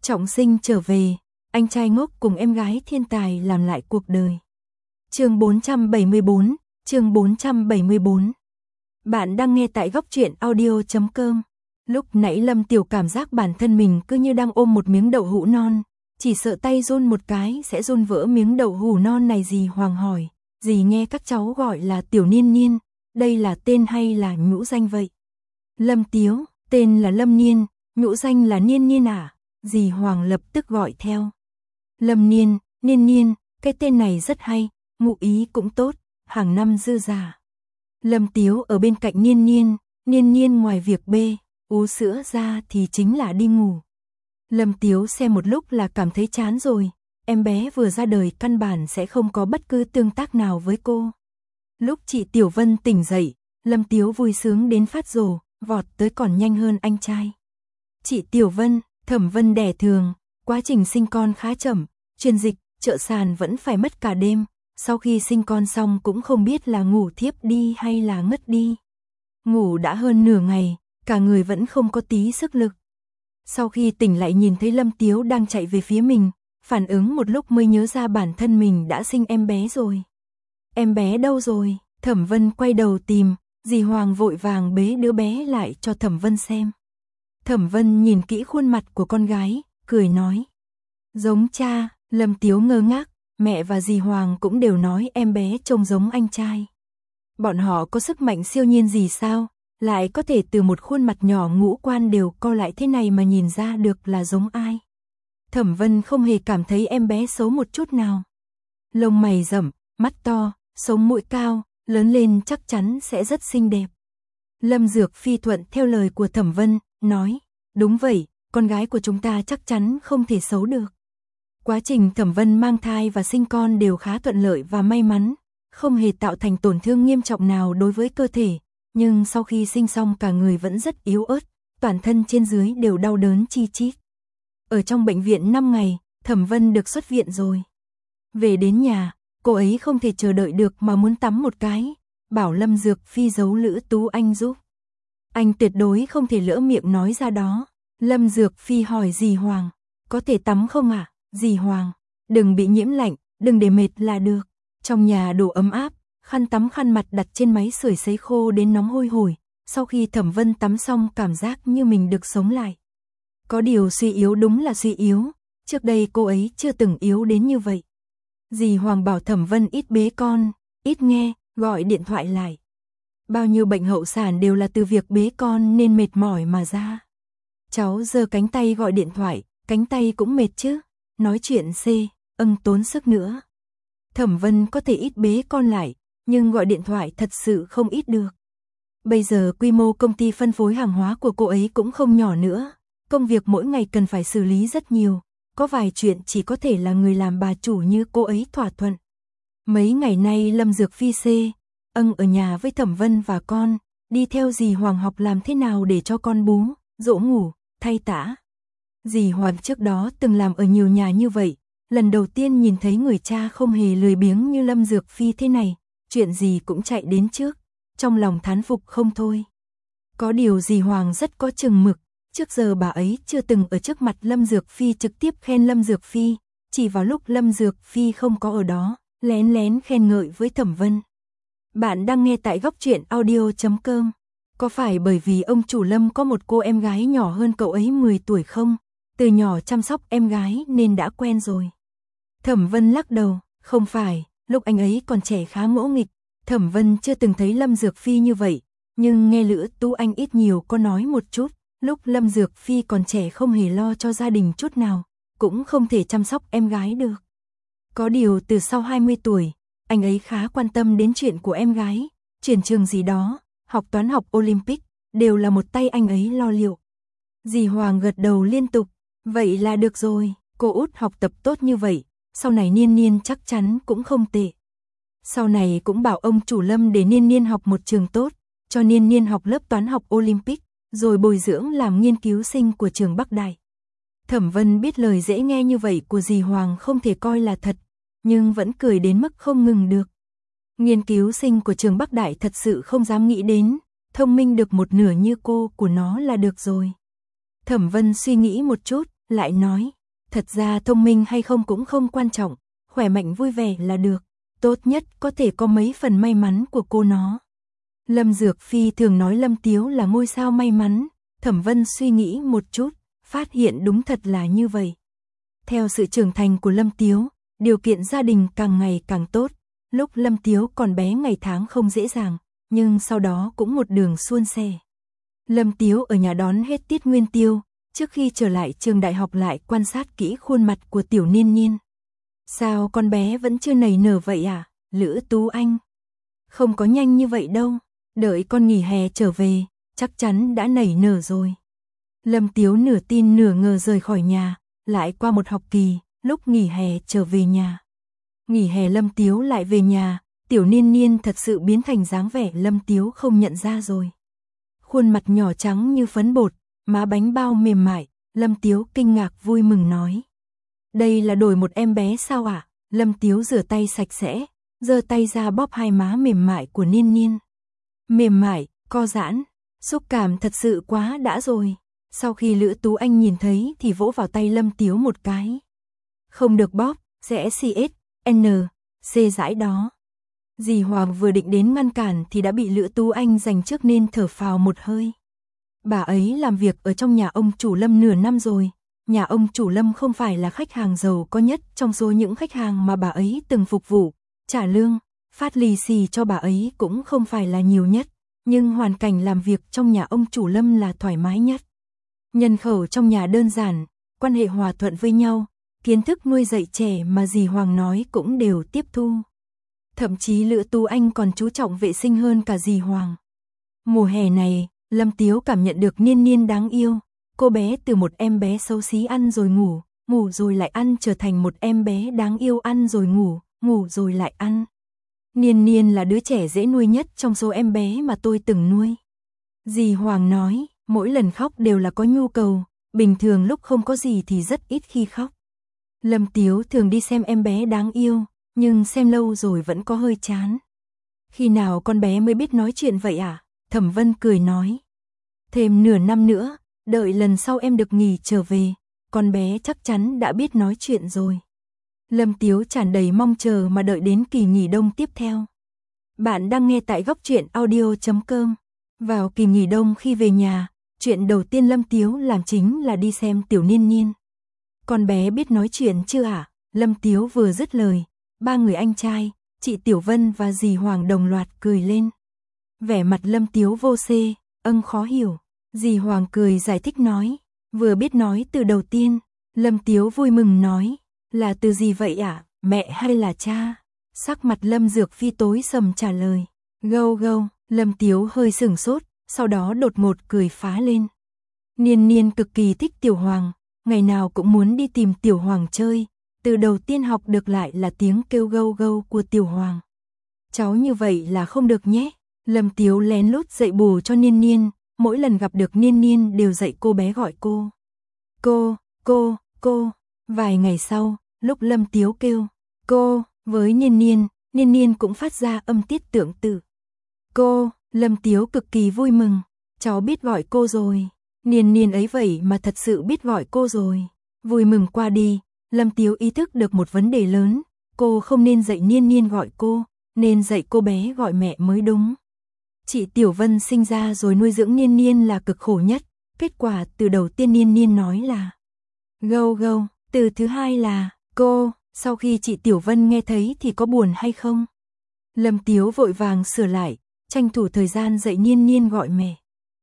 Trọng sinh trở về, anh trai ngốc cùng em gái thiên tài làm lại cuộc đời. Chương 474, chương 474. Bạn đang nghe tại góc truyện audio.com. Lúc nãy Lâm Tiểu cảm giác bản thân mình cứ như đang ôm một miếng đậu hũ non, chỉ sợ tay run một cái sẽ run vỡ miếng đậu hũ non này. Dì Hoàng hỏi, dì nghe các cháu gọi là Tiểu Niên Niên, đây là tên hay là nhũ danh vậy? Lâm Tiếu, tên là Lâm Niên, nhũ danh là Niên Niên à? Dì Hoàng lập tức gọi theo. Lâm Niên, Niên Niên, cái tên này rất hay, ngụ ý cũng tốt, hàng năm dư giả. Lâm Tiếu ở bên cạnh Niên Niên, Niên Niên ngoài việc bê ú sữa ra thì chính là đi ngủ. Lâm Tiếu xem một lúc là cảm thấy chán rồi, em bé vừa ra đời căn bản sẽ không có bất cứ tương tác nào với cô. Lúc chị Tiểu Vân tỉnh dậy, Lâm Tiếu vui sướng đến phát rồ, vọt tới còn nhanh hơn anh trai. Chị Tiểu Vân, Thẩm Vân đẻ thường, quá trình sinh con khá chậm, truyền dịch, trợ sản vẫn phải mất cả đêm, sau khi sinh con xong cũng không biết là ngủ thiếp đi hay là ngất đi. Ngủ đã hơn nửa ngày, cả người vẫn không có tí sức lực. Sau khi tỉnh lại nhìn thấy Lâm Tiếu đang chạy về phía mình, phản ứng một lúc mới nhớ ra bản thân mình đã sinh em bé rồi. Em bé đâu rồi? Thẩm Vân quay đầu tìm, dì Hoàng vội vàng bế đứa bé lại cho Thẩm Vân xem. Thẩm Vân nhìn kỹ khuôn mặt của con gái, cười nói. Giống cha. Lâm Tiếu ngơ ngác, mẹ và dì Hoàng cũng đều nói em bé trông giống anh trai. Bọn họ có sức mạnh siêu nhiên gì sao, lại có thể từ một khuôn mặt nhỏ ngũ quan đều co lại thế này mà nhìn ra được là giống ai. Thẩm Vân không hề cảm thấy em bé xấu một chút nào. Lông mày rậm, mắt to, sống mũi cao, lớn lên chắc chắn sẽ rất xinh đẹp. Lâm Dược Phi thuận theo lời của Thẩm Vân, nói, đúng vậy, con gái của chúng ta chắc chắn không thể xấu được. Quá trình Thẩm Vân mang thai và sinh con đều khá thuận lợi và may mắn, không hề tạo thành tổn thương nghiêm trọng nào đối với cơ thể, nhưng sau khi sinh xong cả người vẫn rất yếu ớt, toàn thân trên dưới đều đau đớn chi chít. Ở trong bệnh viện 5 ngày, Thẩm Vân được xuất viện rồi. Về đến nhà, cô ấy không thể chờ đợi được mà muốn tắm một cái, bảo Lâm Dược Phi giấu Lữ Tú Anh giúp. Anh tuyệt đối không thể lỡ miệng nói ra đó. Lâm Dược Phi hỏi dì Hoàng, có thể tắm không ạ? Dì Hoàng, đừng bị nhiễm lạnh, đừng để mệt là được. Trong nhà đủ ấm áp, khăn tắm khăn mặt đặt trên máy sưởi sấy khô đến nóng hôi hổi. Sau khi Thẩm Vân tắm xong cảm giác như mình được sống lại. Có điều suy yếu đúng là suy yếu, trước đây cô ấy chưa từng yếu đến như vậy. Dì Hoàng bảo Thẩm Vân ít bế con, ít nghe, gọi điện thoại lại. Bao nhiêu bệnh hậu sản đều là từ việc bế con nên mệt mỏi mà ra. Cháu giơ cánh tay gọi điện thoại, cánh tay cũng mệt chứ. Nói chuyện tốn sức nữa. Thẩm Vân có thể ít bế con lại, nhưng gọi điện thoại thật sự không ít được. Bây giờ quy mô công ty phân phối hàng hóa của cô ấy cũng không nhỏ nữa. Công việc mỗi ngày cần phải xử lý rất nhiều. Có vài chuyện chỉ có thể là người làm bà chủ như cô ấy thỏa thuận. Mấy ngày nay Lâm Dược Phi ở nhà với Thẩm Vân và con, đi theo dì Hoàng học làm thế nào để cho con bú, dỗ ngủ, thay tã. Dì Hoàng trước đó từng làm ở nhiều nhà như vậy, lần đầu tiên nhìn thấy người cha không hề lười biếng như Lâm Dược Phi thế này, chuyện gì cũng chạy đến trước, trong lòng thán phục không thôi. Có điều dì Hoàng rất có chừng mực, trước giờ bà ấy chưa từng ở trước mặt Lâm Dược Phi trực tiếp khen Lâm Dược Phi, chỉ vào lúc Lâm Dược Phi không có ở đó, lén lén khen ngợi với Thẩm Vân. Bạn đang nghe tại góc truyện audio.com. Có phải bởi vì ông chủ Lâm có một cô em gái nhỏ hơn cậu ấy 10 tuổi không? Từ nhỏ chăm sóc em gái nên đã quen rồi. Thẩm Vân lắc đầu, không phải, lúc anh ấy còn trẻ khá ngỗ nghịch. Thẩm Vân chưa từng thấy Lâm Dược Phi như vậy, nhưng nghe Lữ Tú Anh ít nhiều có nói một chút, lúc Lâm Dược Phi còn trẻ không hề lo cho gia đình chút nào, cũng không thể chăm sóc em gái được. Có điều từ sau 20 tuổi, anh ấy khá quan tâm đến chuyện của em gái, chuyển trường gì đó, học toán học Olympic, đều là một tay anh ấy lo liệu. Dì Hoàng gật đầu liên tục, vậy là được rồi, cô út học tập tốt như vậy, sau này Niên Niên chắc chắn cũng không tệ. Sau này cũng bảo ông chủ Lâm để Niên Niên học một trường tốt, cho Niên Niên học lớp toán học Olympic, rồi bồi dưỡng làm nghiên cứu sinh của trường Bắc Đại. Thẩm Vân biết lời dễ nghe như vậy của dì Hoàng không thể coi là thật, nhưng vẫn cười đến mức không ngừng được. Nghiên cứu sinh của trường Bắc Đại thật sự không dám nghĩ đến, thông minh được một nửa như cô của nó là được rồi. Thẩm Vân suy nghĩ một chút, lại nói, thật ra thông minh hay không cũng không quan trọng, khỏe mạnh vui vẻ là được, tốt nhất có thể có mấy phần may mắn của cô nó. Lâm Dược Phi thường nói Lâm Tiếu là ngôi sao may mắn, Thẩm Vân suy nghĩ một chút, phát hiện đúng thật là như vậy. Theo sự trưởng thành của Lâm Tiếu, điều kiện gia đình càng ngày càng tốt, lúc Lâm Tiếu còn bé ngày tháng không dễ dàng, nhưng sau đó cũng một đường suôn sẻ. Lâm Tiếu ở nhà đón hết tiết nguyên tiêu, trước khi trở lại trường đại học lại quan sát kỹ khuôn mặt của Tiểu Niên Niên. Sao con bé vẫn chưa nảy nở vậy à, Lữ Tú Anh? Không có nhanh như vậy đâu, đợi con nghỉ hè trở về, chắc chắn đã nảy nở rồi. Lâm Tiếu nửa tin nửa ngờ rời khỏi nhà, lại qua một học kỳ, lúc nghỉ hè trở về nhà. Nghỉ hè Lâm Tiếu lại về nhà, Tiểu Niên Niên thật sự biến thành dáng vẻ Lâm Tiếu không nhận ra rồi. Khuôn mặt nhỏ trắng như phấn bột, má bánh bao mềm mại, Lâm Tiếu kinh ngạc vui mừng nói. Đây là đổi một em bé sao ạ? Lâm Tiếu rửa tay sạch sẽ, giơ tay ra bóp hai má mềm mại của Niên Niên. Mềm mại, co giãn, xúc cảm thật sự quá đã rồi. Sau khi Lữ Tú Anh nhìn thấy thì vỗ vào tay Lâm Tiếu một cái. Không được bóp, sẽ C giải đó. Dì Hoàng vừa định đến ngăn cản thì đã bị Lữ Tú Anh giành trước nên thở phào một hơi. Bà ấy làm việc ở trong nhà ông chủ Lâm nửa năm rồi. Nhà ông chủ Lâm không phải là khách hàng giàu có nhất trong số những khách hàng mà bà ấy từng phục vụ, trả lương, phát lì xì cho bà ấy cũng không phải là nhiều nhất, nhưng hoàn cảnh làm việc trong nhà ông chủ Lâm là thoải mái nhất. Nhân khẩu trong nhà đơn giản, quan hệ hòa thuận với nhau, kiến thức nuôi dạy trẻ mà dì Hoàng nói cũng đều tiếp thu. Thậm chí Lữ Tú Anh còn chú trọng vệ sinh hơn cả dì Hoàng. Mùa hè này, Lâm Tiếu cảm nhận được Niên Niên đáng yêu. Cô bé từ một em bé xấu xí ăn rồi ngủ, ngủ rồi lại ăn trở thành một em bé đáng yêu ăn rồi ngủ, ngủ rồi lại ăn. Niên Niên là đứa trẻ dễ nuôi nhất trong số em bé mà tôi từng nuôi. Dì Hoàng nói, mỗi lần khóc đều là có nhu cầu, bình thường lúc không có gì thì rất ít khi khóc. Lâm Tiếu thường đi xem em bé đáng yêu, nhưng xem lâu rồi vẫn có hơi chán. Khi nào con bé mới biết nói chuyện vậy à? Thẩm Vân cười nói. Thêm nửa năm nữa, đợi lần sau em được nghỉ trở về, con bé chắc chắn đã biết nói chuyện rồi. Lâm Tiếu tràn đầy mong chờ mà đợi đến kỳ nghỉ đông tiếp theo. Bạn đang nghe tại Góc Truyện Audio.com. Vào kỳ nghỉ đông khi về nhà, chuyện đầu tiên Lâm Tiếu làm chính là đi xem Tiểu Niên Niên. Con bé biết nói chuyện chưa ạ? Lâm Tiếu vừa dứt lời, ba người anh trai, chị Tiểu Vân và dì Hoàng đồng loạt cười lên. Vẻ mặt Lâm Tiếu vô xê, khó hiểu. Dì Hoàng cười giải thích nói, vừa biết nói từ đầu tiên. Lâm Tiếu vui mừng nói, là từ gì vậy ạ, mẹ hay là cha? Sắc mặt Lâm Dược Phi tối sầm trả lời, gâu gâu. Lâm Tiếu hơi sửng sốt, sau đó đột ngột cười phá lên. Niên Niên cực kỳ thích Tiểu Hoàng, ngày nào cũng muốn đi tìm Tiểu Hoàng chơi, từ đầu tiên học được lại là tiếng kêu gâu gâu của Tiểu Hoàng. Cháu như vậy là không được nhé. Lâm Tiếu lén lút dạy bù cho Niên Niên, mỗi lần gặp được Niên Niên đều dạy cô bé gọi cô. Cô. Vài ngày sau, lúc Lâm Tiếu kêu cô với Niên Niên, Niên Niên cũng phát ra âm tiết tương tự. Cô, Lâm Tiếu cực kỳ vui mừng, cháu biết gọi cô rồi. Niên Niên ấy vậy mà thật sự biết gọi cô rồi. Vui mừng qua đi, Lâm Tiếu ý thức được một vấn đề lớn, cô không nên dạy Niên Niên gọi cô, nên dạy cô bé gọi mẹ mới đúng. Chị Tiểu Vân sinh ra rồi nuôi dưỡng Niên Niên là cực khổ nhất, kết quả từ đầu tiên Niên Niên nói là gâu gâu, từ thứ hai là cô, sau khi chị Tiểu Vân nghe thấy thì có buồn hay không? Lâm Tiếu vội vàng sửa lại, tranh thủ thời gian dạy Niên Niên gọi mẹ.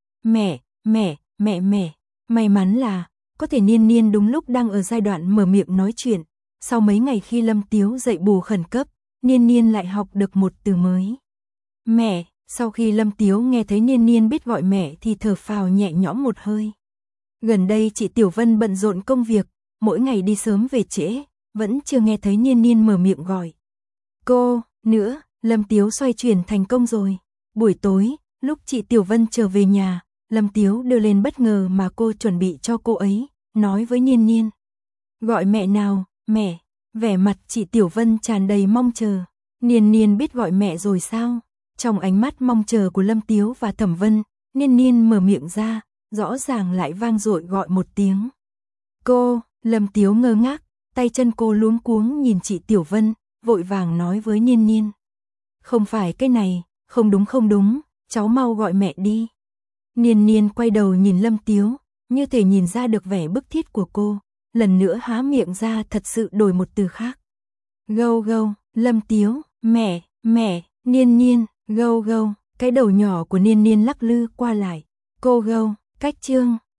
Mẹ. May mắn là, có thể Niên Niên đúng lúc đang ở giai đoạn mở miệng nói chuyện. Sau mấy ngày khi Lâm Tiếu dạy bù khẩn cấp, Niên Niên lại học được một từ mới. Mẹ, sau khi Lâm Tiếu nghe thấy Niên Niên biết gọi mẹ thì thở phào nhẹ nhõm một hơi. Gần đây chị Tiểu Vân bận rộn công việc, mỗi ngày đi sớm về trễ, vẫn chưa nghe thấy Niên Niên mở miệng gọi cô nữa. Lâm Tiếu xoay chuyển thành công rồi. Buổi tối, lúc chị Tiểu Vân trở về nhà, Lâm Tiếu đưa lên bất ngờ mà cô chuẩn bị cho cô ấy, nói với Niên Niên. Gọi mẹ nào, mẹ. Vẻ mặt chị Tiểu Vân tràn đầy mong chờ. Niên Niên biết gọi mẹ rồi sao? Trong ánh mắt mong chờ của Lâm Tiếu và Thẩm Vân, Niên Niên mở miệng ra, rõ ràng lại vang dội gọi một tiếng. Cô, Lâm Tiếu ngơ ngác, tay chân cô luống cuống nhìn chị Tiểu Vân, vội vàng nói với Niên Niên. Không phải cái này, không đúng, cháu mau gọi mẹ đi. Niên Niên quay đầu nhìn Lâm Tiếu, như thể nhìn ra được vẻ bức thiết của cô, lần nữa há miệng ra thật sự đổi một từ khác. Gâu gâu, Lâm Tiếu, mẹ, Niên Niên, gâu gâu, cái đầu nhỏ của Niên Niên lắc lư qua lại. Cô gâu, cách chương